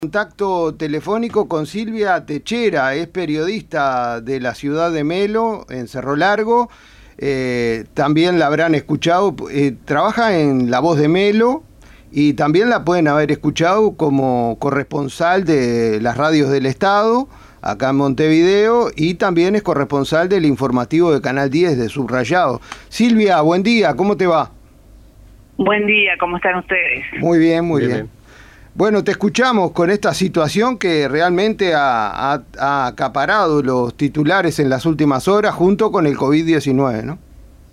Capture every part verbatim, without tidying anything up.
Contacto telefónico con Silvia Techera, es periodista de la ciudad de Melo, en Cerro Largo. Eh, también la habrán escuchado, eh, trabaja en La Voz de Melo y también la pueden haber escuchado como corresponsal de las radios del Estado, acá en Montevideo, y también es corresponsal del informativo de Canal diez de Subrayado. Silvia, buen día, ¿cómo te va? Buen día, ¿cómo están ustedes? Muy bien, muy bien. bien. bien. Bueno, te escuchamos con esta situación que realmente ha, ha, ha acaparado los titulares en las últimas horas junto con el COVID diecinueve, ¿no?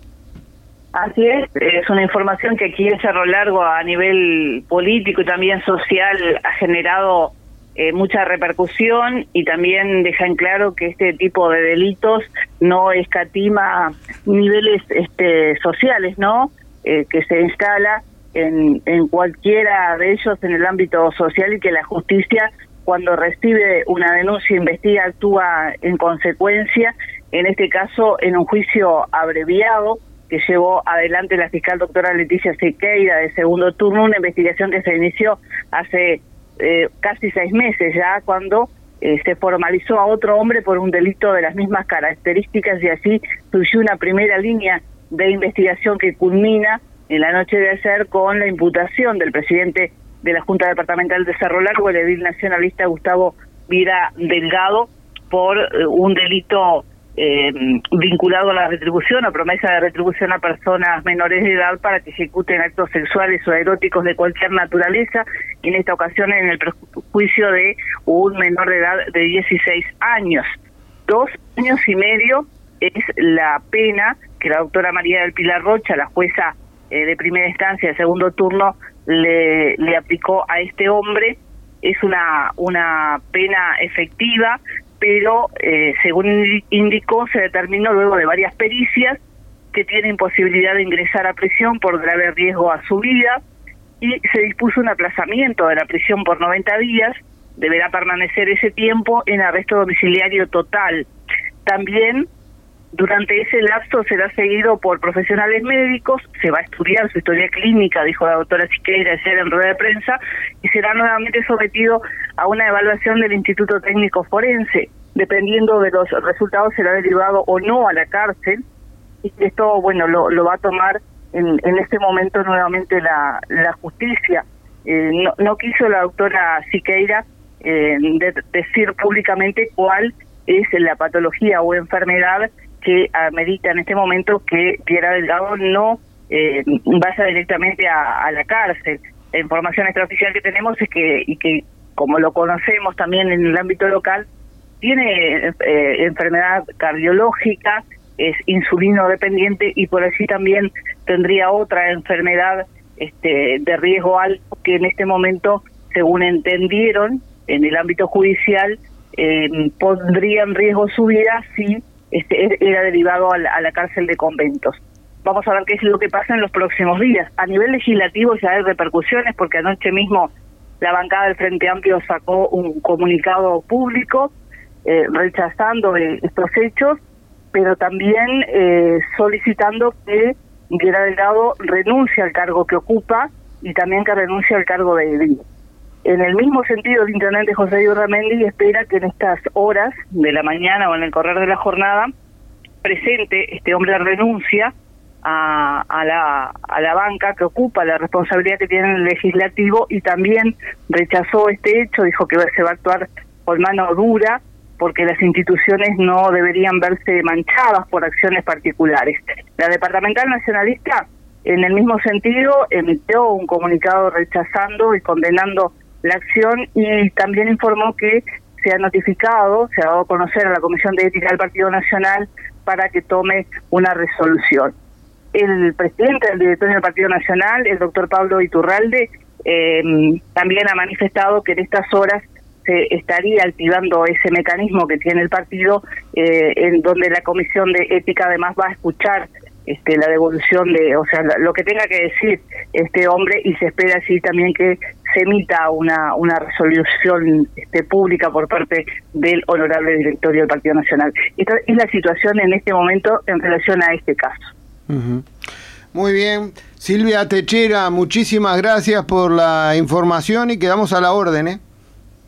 Así es, es una información que aquí en Cerro Largo a nivel político y también social ha generado eh, mucha repercusión y también deja en claro que este tipo de delitos no escatima niveles este, sociales, ¿no? Eh, que se instala En, en cualquiera de ellos en el ámbito social y que la justicia, cuando recibe una denuncia, investiga, actúa en consecuencia, en este caso en un juicio abreviado que llevó adelante la fiscal doctora Leticia Siqueira de segundo turno, una investigación que se inició hace eh, casi seis meses ya, cuando eh, se formalizó a otro hombre por un delito de las mismas características y así surgió una primera línea de investigación que culmina en la noche de ayer con la imputación del presidente de la Junta Departamental de Cerro Largo, el edil nacionalista Gustavo Vira Delgado, por eh, un delito eh, vinculado a la retribución o promesa de retribución a personas menores de edad para que ejecuten actos sexuales o eróticos de cualquier naturaleza, y en esta ocasión en el perjuicio de un menor de edad de dieciséis años. Dos años y medio es la pena que la doctora María del Pilar Rocha, la jueza Eh, de primera instancia, de segundo turno, le, le aplicó a este hombre. Es una, una pena efectiva, pero eh, según indicó, se determinó luego de varias pericias que tiene imposibilidad de ingresar a prisión por grave riesgo a su vida, y se dispuso un aplazamiento de la prisión por noventa días, deberá permanecer ese tiempo en arresto domiciliario total. También durante ese lapso será seguido por profesionales médicos, se va a estudiar su historia clínica, dijo la doctora Siqueira ayer en rueda de prensa, y será nuevamente sometido a una evaluación del Instituto Técnico Forense. Dependiendo de los resultados será derivado o no a la cárcel, y esto, bueno, lo, lo va a tomar en, en este momento nuevamente la, la justicia. Eh, no, no quiso la doctora Siqueira eh, de, decir públicamente cuál es la patología o enfermedad que amerita en este momento que Vira Delgado no eh, vaya directamente a, a la cárcel. La información extraoficial que tenemos es que, y que como lo conocemos también en el ámbito local, tiene eh, enfermedad cardiológica, es insulino dependiente y por así también tendría otra enfermedad este, de riesgo alto que en este momento, según entendieron en el ámbito judicial, eh, pondría en riesgo su vida si Este, era derivado a la, a la cárcel de Conventos. Vamos a ver qué es lo que pasa en los próximos días. A nivel legislativo ya hay repercusiones, porque anoche mismo la bancada del Frente Amplio sacó un comunicado público eh, rechazando eh, estos hechos, pero también eh, solicitando que Vira Delgado renuncie al cargo que ocupa y también que renuncie al cargo de edil. En el mismo sentido, el intendente José Iurramendi espera que en estas horas de la mañana o en el correr de la jornada presente este hombre renuncia a, a, la, a la banca que ocupa la responsabilidad que tiene el legislativo, y también rechazó este hecho, dijo que se va a actuar con mano dura porque las instituciones no deberían verse manchadas por acciones particulares. La departamental nacionalista, en el mismo sentido, emitió un comunicado rechazando y condenando la acción, y también informó que se ha notificado, se ha dado a conocer a la Comisión de Ética del Partido Nacional para que tome una resolución. El presidente del directorio del Partido Nacional, el doctor Pablo Iturralde, eh, también ha manifestado que en estas horas se estaría activando ese mecanismo que tiene el partido, eh, en donde la Comisión de Ética además va a escuchar Este, la devolución de, o sea, lo que tenga que decir este hombre, y se espera así también que se emita una una resolución este, pública por parte del honorable directorio del Partido Nacional. Esta es la situación en este momento en relación a este caso. Uh-huh. Muy bien. Silvia Techera, muchísimas gracias por la información y quedamos a la orden, ¿eh?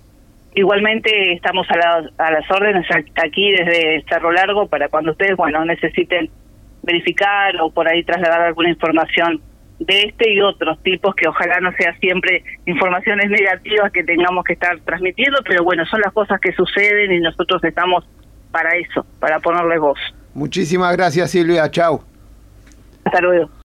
igualmente estamos a, la, a las órdenes aquí desde Cerro Largo para cuando ustedes, bueno, necesiten verificar o por ahí trasladar alguna información de este y otros tipos, que ojalá no sea siempre informaciones negativas que tengamos que estar transmitiendo, pero bueno, son las cosas que suceden y nosotros estamos para eso, para ponerle voz. Muchísimas gracias, Silvia. Chau. Hasta luego.